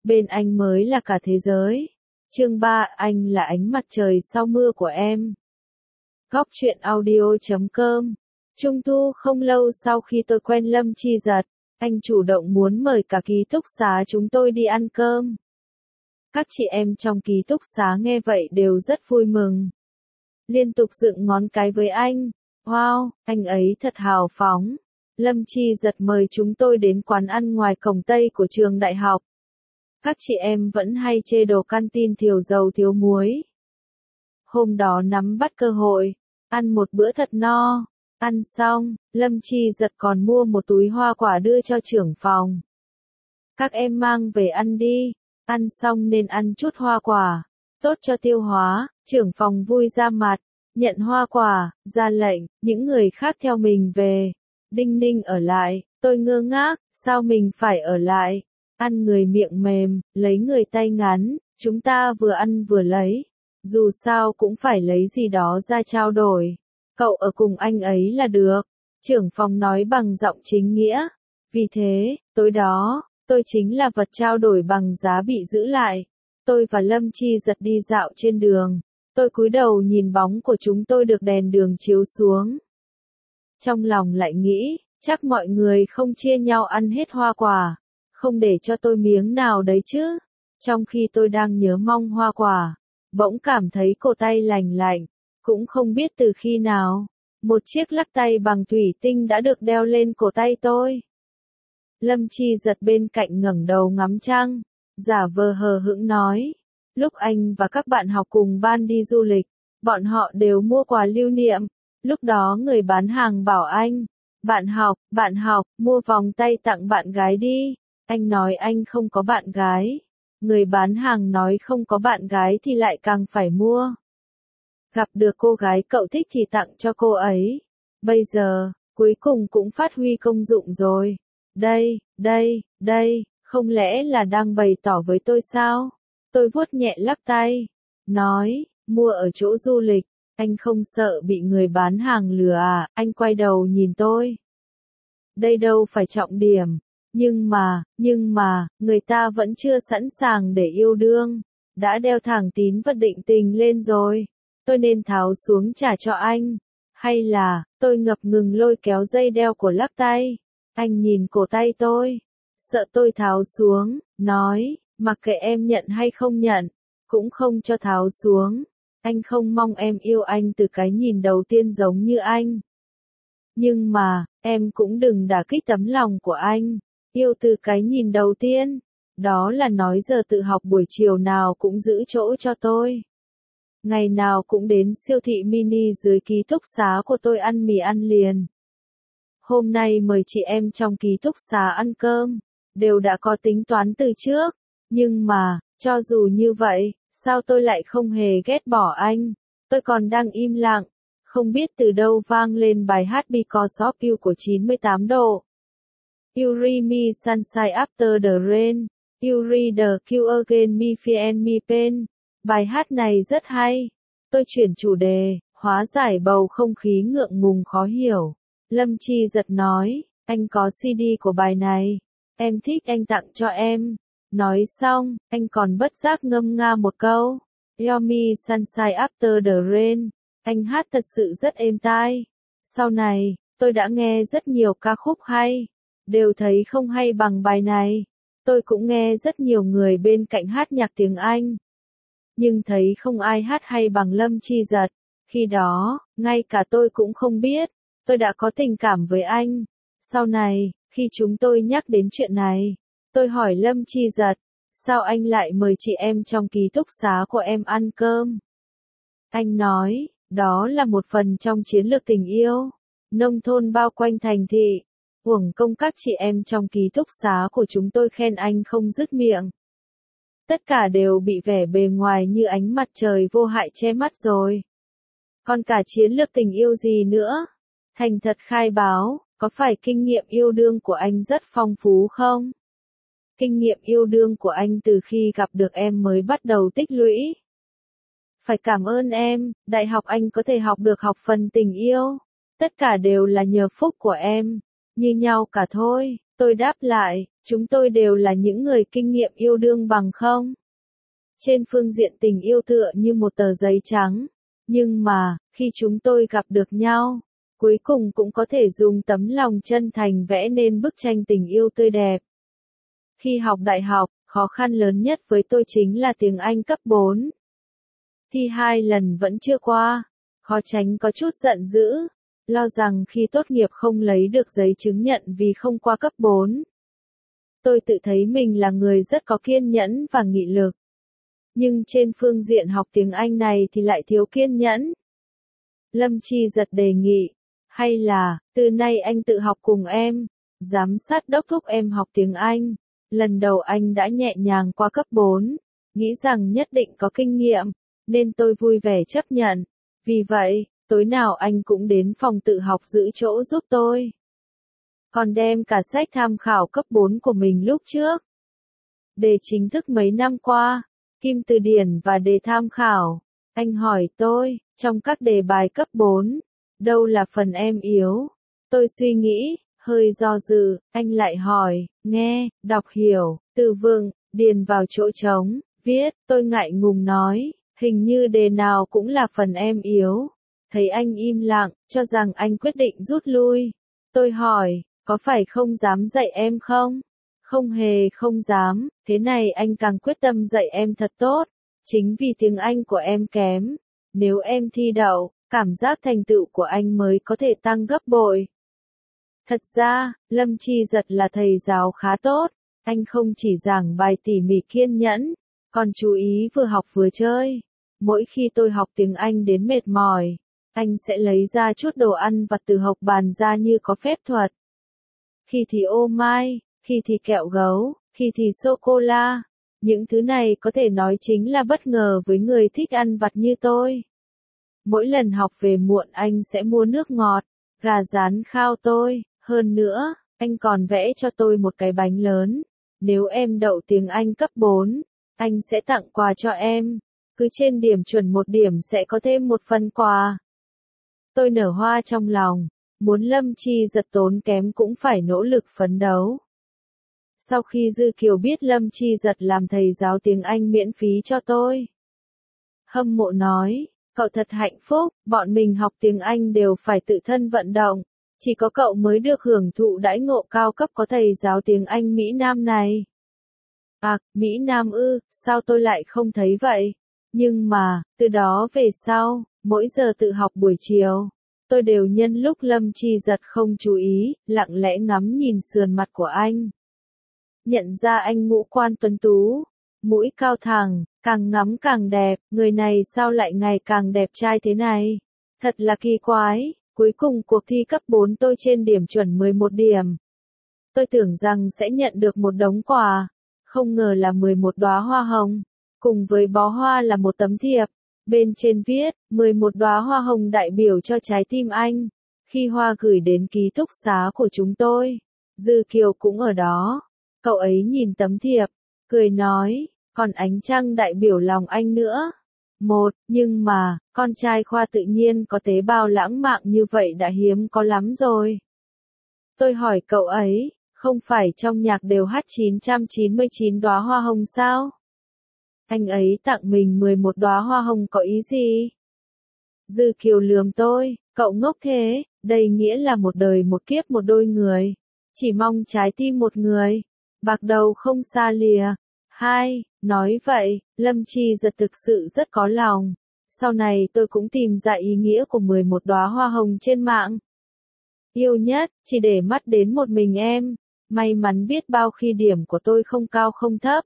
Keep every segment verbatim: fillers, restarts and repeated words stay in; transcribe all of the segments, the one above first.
bên anh mới là cả thế giới. Chương ba, anh là ánh mặt trời sau mưa của em. Góc truyện audio chấm com. Trung thu không lâu sau khi tôi quen Lâm Chi Giật, anh chủ động muốn mời cả ký túc xá chúng tôi đi ăn cơm. Các chị em trong ký túc xá nghe vậy đều rất vui mừng. Liên tục dựng ngón cái với anh. Wow, anh ấy thật hào phóng. Lâm Chi Giật mời chúng tôi đến quán ăn ngoài cổng Tây của trường đại học. Các chị em vẫn hay chê đồ canteen thiếu dầu thiếu muối. Hôm đó nắm bắt cơ hội, ăn một bữa thật no. Ăn xong, Lâm Chi Giật còn mua một túi hoa quả đưa cho trưởng phòng. Các em mang về ăn đi, ăn xong nên ăn chút hoa quả, tốt cho tiêu hóa. Trưởng phòng vui ra mặt, nhận hoa quả, ra lệnh, những người khác theo mình về. Đinh Ninh ở lại, tôi ngơ ngác, sao mình phải ở lại? Ăn người miệng mềm, lấy người tay ngắn, chúng ta vừa ăn vừa lấy. Dù sao cũng phải lấy gì đó ra trao đổi. Cậu ở cùng anh ấy là được. Trưởng phòng nói bằng giọng chính nghĩa. Vì thế, tối đó, tôi chính là vật trao đổi bằng giá bị giữ lại. Tôi và Lâm Chi Giật đi dạo trên đường. Tôi cúi đầu nhìn bóng của chúng tôi được đèn đường chiếu xuống. Trong lòng lại nghĩ, chắc mọi người không chia nhau ăn hết hoa quả, không để cho tôi miếng nào đấy chứ. Trong khi tôi đang nhớ mong hoa quả, bỗng cảm thấy cổ tay lành lạnh, cũng không biết từ khi nào, một chiếc lắc tay bằng thủy tinh đã được đeo lên cổ tay tôi. Lâm Chi Giật bên cạnh ngẩng đầu ngắm trăng, giả vờ hờ hững nói, lúc anh và các bạn học cùng ban đi du lịch, bọn họ đều mua quà lưu niệm. Lúc đó người bán hàng bảo anh, bạn học, bạn học, mua vòng tay tặng bạn gái đi. Anh nói anh không có bạn gái. Người bán hàng nói không có bạn gái thì lại càng phải mua. Gặp được cô gái cậu thích thì tặng cho cô ấy. Bây giờ, cuối cùng cũng phát huy công dụng rồi. Đây, đây, đây, không lẽ là đang bày tỏ với tôi sao? Tôi vuốt nhẹ lắc tay, nói, mua ở chỗ du lịch. Anh không sợ bị người bán hàng lừa à? Anh quay đầu nhìn tôi. Đây đâu phải trọng điểm. Nhưng mà, nhưng mà, người ta vẫn chưa sẵn sàng để yêu đương. Đã đeo thẳng tín vật định tình lên rồi. Tôi nên tháo xuống trả cho anh. Hay là, tôi ngập ngừng lôi kéo dây đeo của lắc tay. Anh nhìn cổ tay tôi. Sợ tôi tháo xuống, nói, mặc kệ em nhận hay không nhận, cũng không cho tháo xuống. Anh không mong em yêu anh từ cái nhìn đầu tiên giống như anh. Nhưng mà, em cũng đừng đả kích tấm lòng của anh. Yêu từ cái nhìn đầu tiên. Đó là nói giờ tự học buổi chiều nào cũng giữ chỗ cho tôi. Ngày nào cũng đến siêu thị mini dưới ký túc xá của tôi ăn mì ăn liền. Hôm nay mời chị em trong ký túc xá ăn cơm. Đều đã có tính toán từ trước. Nhưng mà, cho dù như vậy, sao tôi lại không hề ghét bỏ anh? Tôi còn đang im lặng, không biết từ đâu vang lên bài hát Because of You của chín mươi tám độ. You read me sunshine after the rain, you read the kill again me fear and me pain. Bài hát này rất hay. Tôi chuyển chủ đề, hóa giải bầu không khí ngượng ngùng khó hiểu. Lâm Chi Giật nói, anh có xê đê của bài này, em thích anh tặng cho em. Nói xong, anh còn bất giác ngâm nga một câu. Yomi Sunshine After the Rain. Anh hát thật sự rất êm tai. Sau này, tôi đã nghe rất nhiều ca khúc hay. Đều thấy không hay bằng bài này. Tôi cũng nghe rất nhiều người bên cạnh hát nhạc tiếng Anh. Nhưng thấy không ai hát hay bằng Lâm Chi Giật. Khi đó, ngay cả tôi cũng không biết. Tôi đã có tình cảm với anh. Sau này, khi chúng tôi nhắc đến chuyện này, tôi hỏi Lâm Chi Giật, sao anh lại mời chị em trong ký túc xá của em ăn cơm? Anh nói, đó là một phần trong chiến lược tình yêu. Nông thôn bao quanh thành thị. Uổng công các chị em trong ký túc xá của chúng tôi khen anh không dứt miệng. Tất cả đều bị vẻ bề ngoài như ánh mặt trời vô hại che mắt rồi. Còn cả chiến lược tình yêu gì nữa? Thành thật khai báo, có phải kinh nghiệm yêu đương của anh rất phong phú không? Kinh nghiệm yêu đương của anh từ khi gặp được em mới bắt đầu tích lũy. Phải cảm ơn em, đại học anh có thể học được học phần tình yêu. Tất cả đều là nhờ phúc của em, như nhau cả thôi. Tôi đáp lại, chúng tôi đều là những người kinh nghiệm yêu đương bằng không. Trên phương diện tình yêu tựa như một tờ giấy trắng. Nhưng mà, khi chúng tôi gặp được nhau, cuối cùng cũng có thể dùng tấm lòng chân thành vẽ nên bức tranh tình yêu tươi đẹp. Khi học đại học, khó khăn lớn nhất với tôi chính là tiếng Anh cấp bốn. Thi hai lần vẫn chưa qua, khó tránh có chút giận dữ, lo rằng khi tốt nghiệp không lấy được giấy chứng nhận vì không qua cấp bốn. Tôi tự thấy mình là người rất có kiên nhẫn và nghị lực. Nhưng trên phương diện học tiếng Anh này thì lại thiếu kiên nhẫn. Lâm Chi Giật đề nghị, hay là, từ nay anh tự học cùng em, giám sát đốc thúc em học tiếng Anh. Lần đầu anh đã nhẹ nhàng qua cấp bốn, nghĩ rằng nhất định có kinh nghiệm, nên tôi vui vẻ chấp nhận. Vì vậy, tối nào anh cũng đến phòng tự học giữ chỗ giúp tôi. Còn đem cả sách tham khảo cấp bốn của mình lúc trước. Đề chính thức mấy năm qua, Kim Từ Điển và đề tham khảo. Anh hỏi tôi, trong các đề bài cấp bốn, đâu là phần em yếu? Tôi suy nghĩ, hơi do dự, anh lại hỏi, nghe, đọc hiểu, từ vựng, điền vào chỗ trống, viết, tôi ngại ngùng nói, hình như đề nào cũng là phần em yếu. Thấy anh im lặng, cho rằng anh quyết định rút lui. Tôi hỏi, có phải không dám dạy em không? Không hề không dám, thế này anh càng quyết tâm dạy em thật tốt. Chính vì tiếng Anh của em kém. Nếu em thi đậu, cảm giác thành tựu của anh mới có thể tăng gấp bội. Thật ra, Lâm Chi Giật là thầy giáo khá tốt. Anh không chỉ giảng bài tỉ mỉ kiên nhẫn, còn chú ý vừa học vừa chơi. Mỗi khi tôi học tiếng Anh đến mệt mỏi, anh sẽ lấy ra chút đồ ăn vặt từ hộc bàn ra như có phép thuật. Khi thì ô mai, khi thì kẹo gấu, khi thì sô-cô-la. Những thứ này có thể nói chính là bất ngờ với người thích ăn vặt như tôi. Mỗi lần học về muộn anh sẽ mua nước ngọt, gà rán khao tôi. Hơn nữa, anh còn vẽ cho tôi một cái bánh lớn. Nếu em đậu tiếng Anh cấp bốn, anh sẽ tặng quà cho em. Cứ trên điểm chuẩn một điểm sẽ có thêm một phần quà. Tôi nở hoa trong lòng, muốn Lâm Chi Giật tốn kém cũng phải nỗ lực phấn đấu. Sau khi Dư Kiều biết Lâm Chi Giật làm thầy giáo tiếng Anh miễn phí cho tôi, hâm mộ nói, cậu thật hạnh phúc, bọn mình học tiếng Anh đều phải tự thân vận động, chỉ có cậu mới được hưởng thụ đãi ngộ cao cấp có thầy giáo tiếng Anh Mỹ Nam này. À, Mỹ Nam ư, sao tôi lại không thấy vậy? Nhưng mà, từ đó về sau, mỗi giờ tự học buổi chiều, tôi đều nhân lúc Lâm Chi Giật không chú ý, lặng lẽ ngắm nhìn sườn mặt của anh. Nhận ra anh ngũ quan tuấn tú, mũi cao thẳng, càng ngắm càng đẹp, người này sao lại ngày càng đẹp trai thế này? Thật là kỳ quái, cuối cùng cuộc thi cấp bốn tôi trên điểm chuẩn mười một điểm. Tôi tưởng rằng sẽ nhận được một đống quà, không ngờ là mười một đóa hoa hồng, cùng với bó hoa là một tấm thiệp. Bên trên viết, mười một đóa hoa hồng đại biểu cho trái tim anh. Khi hoa gửi đến ký túc xá của chúng tôi, Dư Kiều cũng ở đó. Cậu ấy nhìn tấm thiệp, cười nói, còn ánh trăng đại biểu lòng anh nữa. Một, nhưng mà, con trai khoa tự nhiên có tế bào lãng mạn như vậy đã hiếm có lắm rồi. Tôi hỏi cậu ấy, không phải trong nhạc đều hát chín trăm chín mươi chín đóa hoa hồng sao? Anh ấy tặng mình mười một đóa hoa hồng có ý gì? Dư Kiều lườm tôi, cậu ngốc thế, đây nghĩa là một đời một kiếp một đôi người. Chỉ mong trái tim một người, bạc đầu không xa lìa. Hai, nói vậy, Lâm Chi Giật thực sự rất có lòng. Sau này tôi cũng tìm ra ý nghĩa của mười một đóa hoa hồng trên mạng. Yêu nhất, chỉ để mắt đến một mình em. May mắn biết bao khi điểm của tôi không cao không thấp.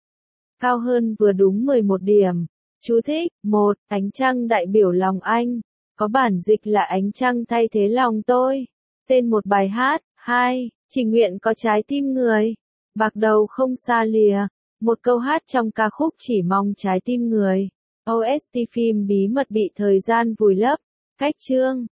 Cao hơn vừa đúng mười một điểm. Chú thích, một, ánh trăng đại biểu lòng anh. Có bản dịch là ánh trăng thay thế lòng tôi. Tên một bài hát. Hai, chỉ nguyện có trái tim người. Bạc đầu không xa lìa. Một câu hát trong ca khúc chỉ mong trái tim người. ô ét tê phim bí mật bị thời gian vùi lấp. Cách chương.